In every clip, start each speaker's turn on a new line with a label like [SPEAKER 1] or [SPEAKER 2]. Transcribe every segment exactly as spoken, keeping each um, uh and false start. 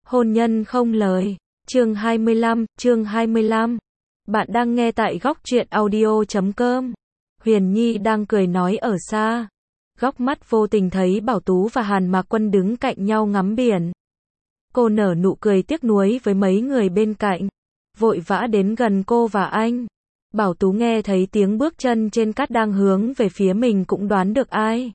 [SPEAKER 1] Hôn nhân không lời. Chương hai mươi lăm, chương hai mươi lăm. Bạn đang nghe tại góc truyện audio chấm com. Huyền Nhi đang cười nói ở xa. Góc mắt vô tình thấy Bảo Tú và Hàn Mạc Quân đứng cạnh nhau ngắm biển. Cô nở nụ cười tiếc nuối với mấy người bên cạnh. Vội vã đến gần cô và anh. Bảo Tú nghe thấy tiếng bước chân trên cát đang hướng về phía mình cũng đoán được ai.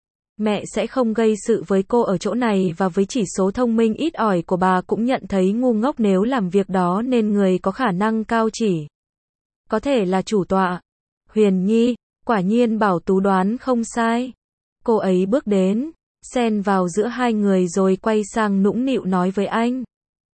[SPEAKER 1] Mẹ sẽ không gây sự với cô ở chỗ này, và với chỉ số thông minh ít ỏi của bà cũng nhận thấy ngu ngốc nếu làm việc đó, nên người có khả năng cao chỉ có thể là chủ tọa. Huyền Nhi, quả nhiên Bảo Tú đoán không sai. Cô ấy bước đến, xen vào giữa hai người rồi quay sang nũng nịu nói với anh.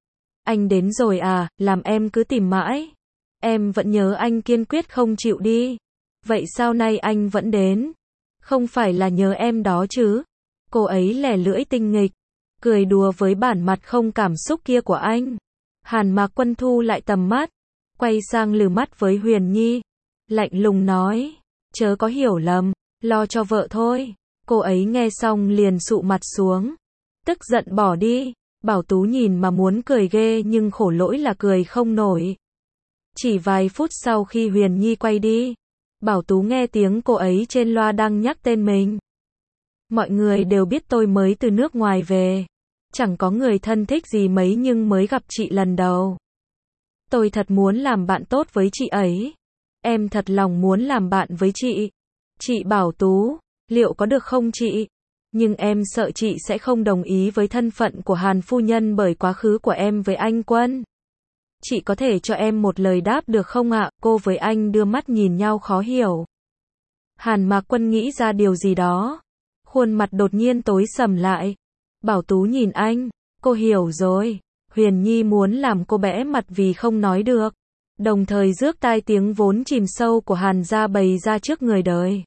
[SPEAKER 1] Anh đến rồi à, làm em cứ tìm mãi. Em vẫn nhớ anh kiên quyết không chịu đi. Vậy sao nay anh vẫn đến? Không phải là nhớ em đó chứ? Cô ấy lẻ lưỡi tinh nghịch, cười đùa với bản mặt không cảm xúc kia của anh. Hàn Mạc Quân thu lại tầm mắt, quay sang lừ mắt với Huyền Nhi, lạnh lùng nói, chớ có hiểu lầm, lo cho vợ thôi. Cô ấy nghe xong liền sụ mặt xuống, tức giận bỏ đi. Bảo Tú nhìn mà muốn cười ghê nhưng khổ lỗi là cười không nổi. Chỉ vài phút sau khi Huyền Nhi quay đi, Bảo Tú nghe tiếng cô ấy trên loa đang nhắc tên mình. Mọi người đều biết tôi mới từ nước ngoài về. Chẳng có người thân thích gì mấy nhưng mới gặp chị lần đầu. Tôi thật muốn làm bạn tốt với chị ấy. Em thật lòng muốn làm bạn với chị. Chị Bảo Tú, liệu có được không chị? Nhưng em sợ chị sẽ không đồng ý với thân phận của Hàn phu nhân bởi quá khứ của em với anh Quân. Chị có thể cho em một lời đáp được không ạ? Cô với anh đưa mắt nhìn nhau khó hiểu. Hàn Mạc Quân nghĩ ra điều gì đó. Khuôn mặt đột nhiên tối sầm lại. Bảo Tú nhìn anh. Cô hiểu rồi. Huyền Nhi muốn làm cô bẽ mặt vì không nói được. Đồng thời rước tai tiếng vốn chìm sâu của Hàn gia bày ra trước người đời.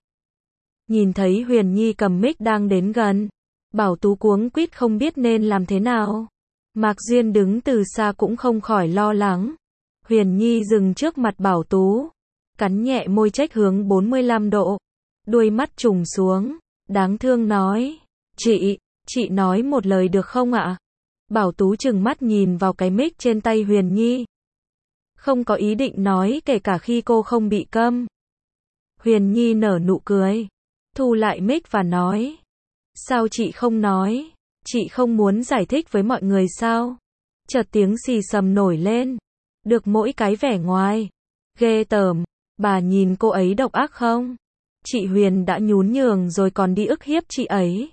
[SPEAKER 1] Nhìn thấy Huyền Nhi cầm mic đang đến gần. Bảo Tú cuống quýt không biết nên làm thế nào. Mạc Duyên đứng từ xa cũng không khỏi lo lắng. Huyền Nhi dừng trước mặt Bảo Tú, cắn nhẹ môi trách hướng bốn mươi lăm độ, đuôi mắt trùng xuống, đáng thương nói, chị, chị nói một lời được không ạ? Bảo Tú trừng mắt nhìn vào cái mic trên tay Huyền Nhi. Không có ý định nói kể cả khi cô không bị câm. Huyền Nhi nở nụ cười, thu lại mic và nói, sao chị không nói? Chị không muốn giải thích với mọi người sao? Chợt tiếng xì xầm nổi lên. Được mỗi cái vẻ ngoài. Ghê tởm. Bà nhìn cô ấy độc ác không? Chị Huyền đã nhún nhường rồi còn đi ức hiếp chị ấy.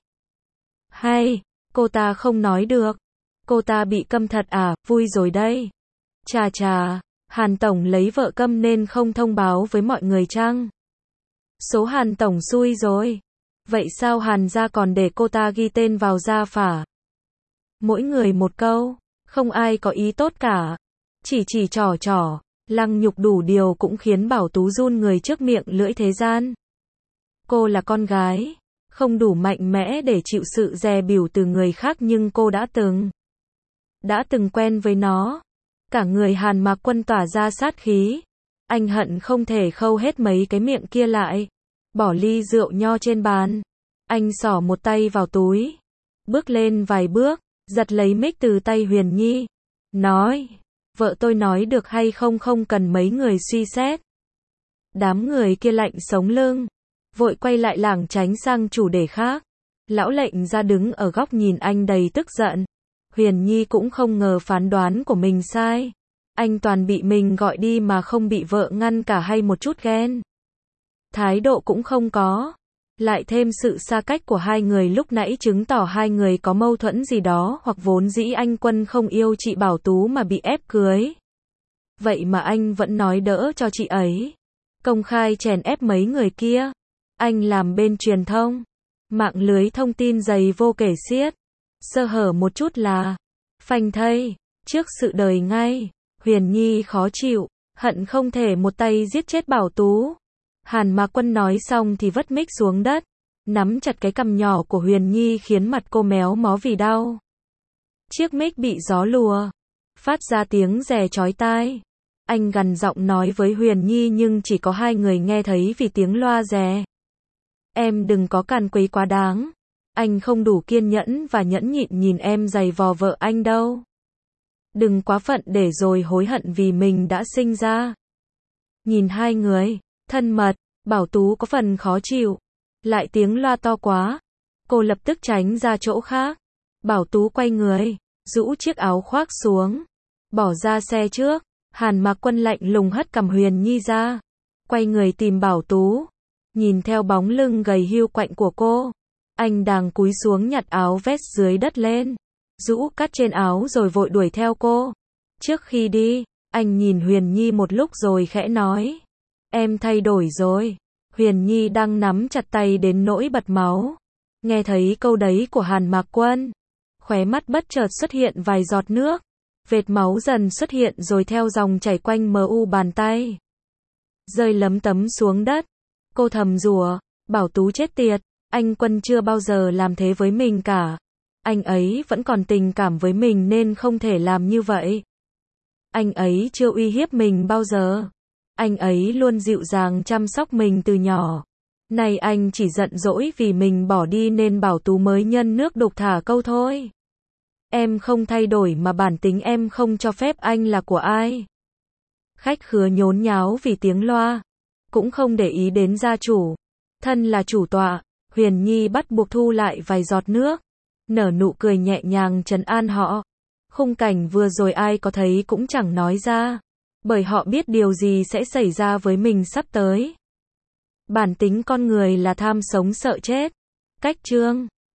[SPEAKER 1] Hay, cô ta không nói được. Cô ta bị câm thật à, vui rồi đây. Chà chà, Hàn Tổng lấy vợ câm nên không thông báo với mọi người chăng? Số Hàn Tổng xui rồi. Vậy sao Hàn gia còn để cô ta ghi tên vào gia phả? Mỗi người một câu, không ai có ý tốt cả. Chỉ chỉ trò trò, lăng nhục đủ điều cũng khiến Bảo Tú run người trước miệng lưỡi thế gian. Cô là con gái, không đủ mạnh mẽ để chịu sự dè bỉu từ người khác nhưng cô đã từng. Đã từng quen với nó. Cả người Hàn Mạc Quân tỏa ra sát khí. Anh hận không thể khâu hết mấy cái miệng kia lại. Bỏ ly rượu nho trên bàn. Anh xỏ một tay vào túi. Bước lên vài bước, giật lấy mic từ tay Huyền Nhi. Nói, vợ tôi nói được hay không không cần mấy người suy xét. Đám người kia lạnh sống lưng. Vội quay lại lảng tránh sang chủ đề khác. Lão lệnh ra đứng ở góc nhìn anh đầy tức giận. Huyền Nhi cũng không ngờ phán đoán của mình sai. Anh toàn bị mình gọi đi mà không bị vợ ngăn cả hay một chút ghen. Thái độ cũng không có. Lại thêm sự xa cách của hai người lúc nãy chứng tỏ hai người có mâu thuẫn gì đó, hoặc vốn dĩ anh Quân không yêu chị Bảo Tú mà bị ép cưới. Vậy mà anh vẫn nói đỡ cho chị ấy. Công khai chèn ép mấy người kia. Anh làm bên truyền thông. Mạng lưới thông tin dày vô kể xiết. Sơ hở một chút là phanh thây. Trước sự đời ngay. Huyền Nhi khó chịu. Hận không thể một tay giết chết Bảo Tú. Hàn Mạc Quân nói xong thì vất mic xuống đất, nắm chặt cái cằm nhỏ của Huyền Nhi khiến mặt cô méo mó vì đau. Chiếc mic bị gió lùa, phát ra tiếng rè chói tai. Anh gằn giọng nói với Huyền Nhi nhưng chỉ có hai người nghe thấy vì tiếng loa rè. Em đừng có càn quấy quá đáng. Anh không đủ kiên nhẫn và nhẫn nhịn nhìn em giày vò vợ anh đâu. Đừng quá phận để rồi hối hận vì mình đã sinh ra. Nhìn hai người, thân mật, Bảo Tú có phần khó chịu. Lại tiếng loa to quá. Cô lập tức tránh ra chỗ khác. Bảo Tú quay người, rũ chiếc áo khoác xuống. Bỏ ra xe trước. Hàn Mạc Quân lạnh lùng hất cằm Huyền Nhi ra. Quay người tìm Bảo Tú. Nhìn theo bóng lưng gầy hiu quạnh của cô. Anh đang cúi xuống nhặt áo vest dưới đất lên. Rũ cắt trên áo rồi vội đuổi theo cô. Trước khi đi, anh nhìn Huyền Nhi một lúc rồi khẽ nói. Em thay đổi rồi. Huyền Nhi đang nắm chặt tay đến nỗi bật máu. Nghe thấy câu đấy của Hàn Mạc Quân. Khóe mắt bất chợt xuất hiện vài giọt nước. Vệt máu dần xuất hiện rồi theo dòng chảy quanh mờ u bàn tay. Rơi lấm tấm xuống đất. Cô thầm rủa, Bảo Tú chết tiệt. Anh Quân chưa bao giờ làm thế với mình cả. Anh ấy vẫn còn tình cảm với mình nên không thể làm như vậy. Anh ấy chưa uy hiếp mình bao giờ. Anh ấy luôn dịu dàng chăm sóc mình từ nhỏ. Nay anh chỉ giận dỗi vì mình bỏ đi nên Bảo Tú mới nhân nước đục thả câu thôi. Em không thay đổi mà bản tính em không cho phép anh là của ai. Khách khứa nhốn nháo vì tiếng loa. Cũng không để ý đến gia chủ. Thân là chủ tọa, Huyền Nhi bắt buộc thu lại vài giọt nước. Nở nụ cười nhẹ nhàng trấn an họ. Khung cảnh vừa rồi ai có thấy cũng chẳng nói ra. Bởi họ biết điều gì sẽ xảy ra với mình sắp tới. Bản tính con người là tham sống sợ chết. Cách chương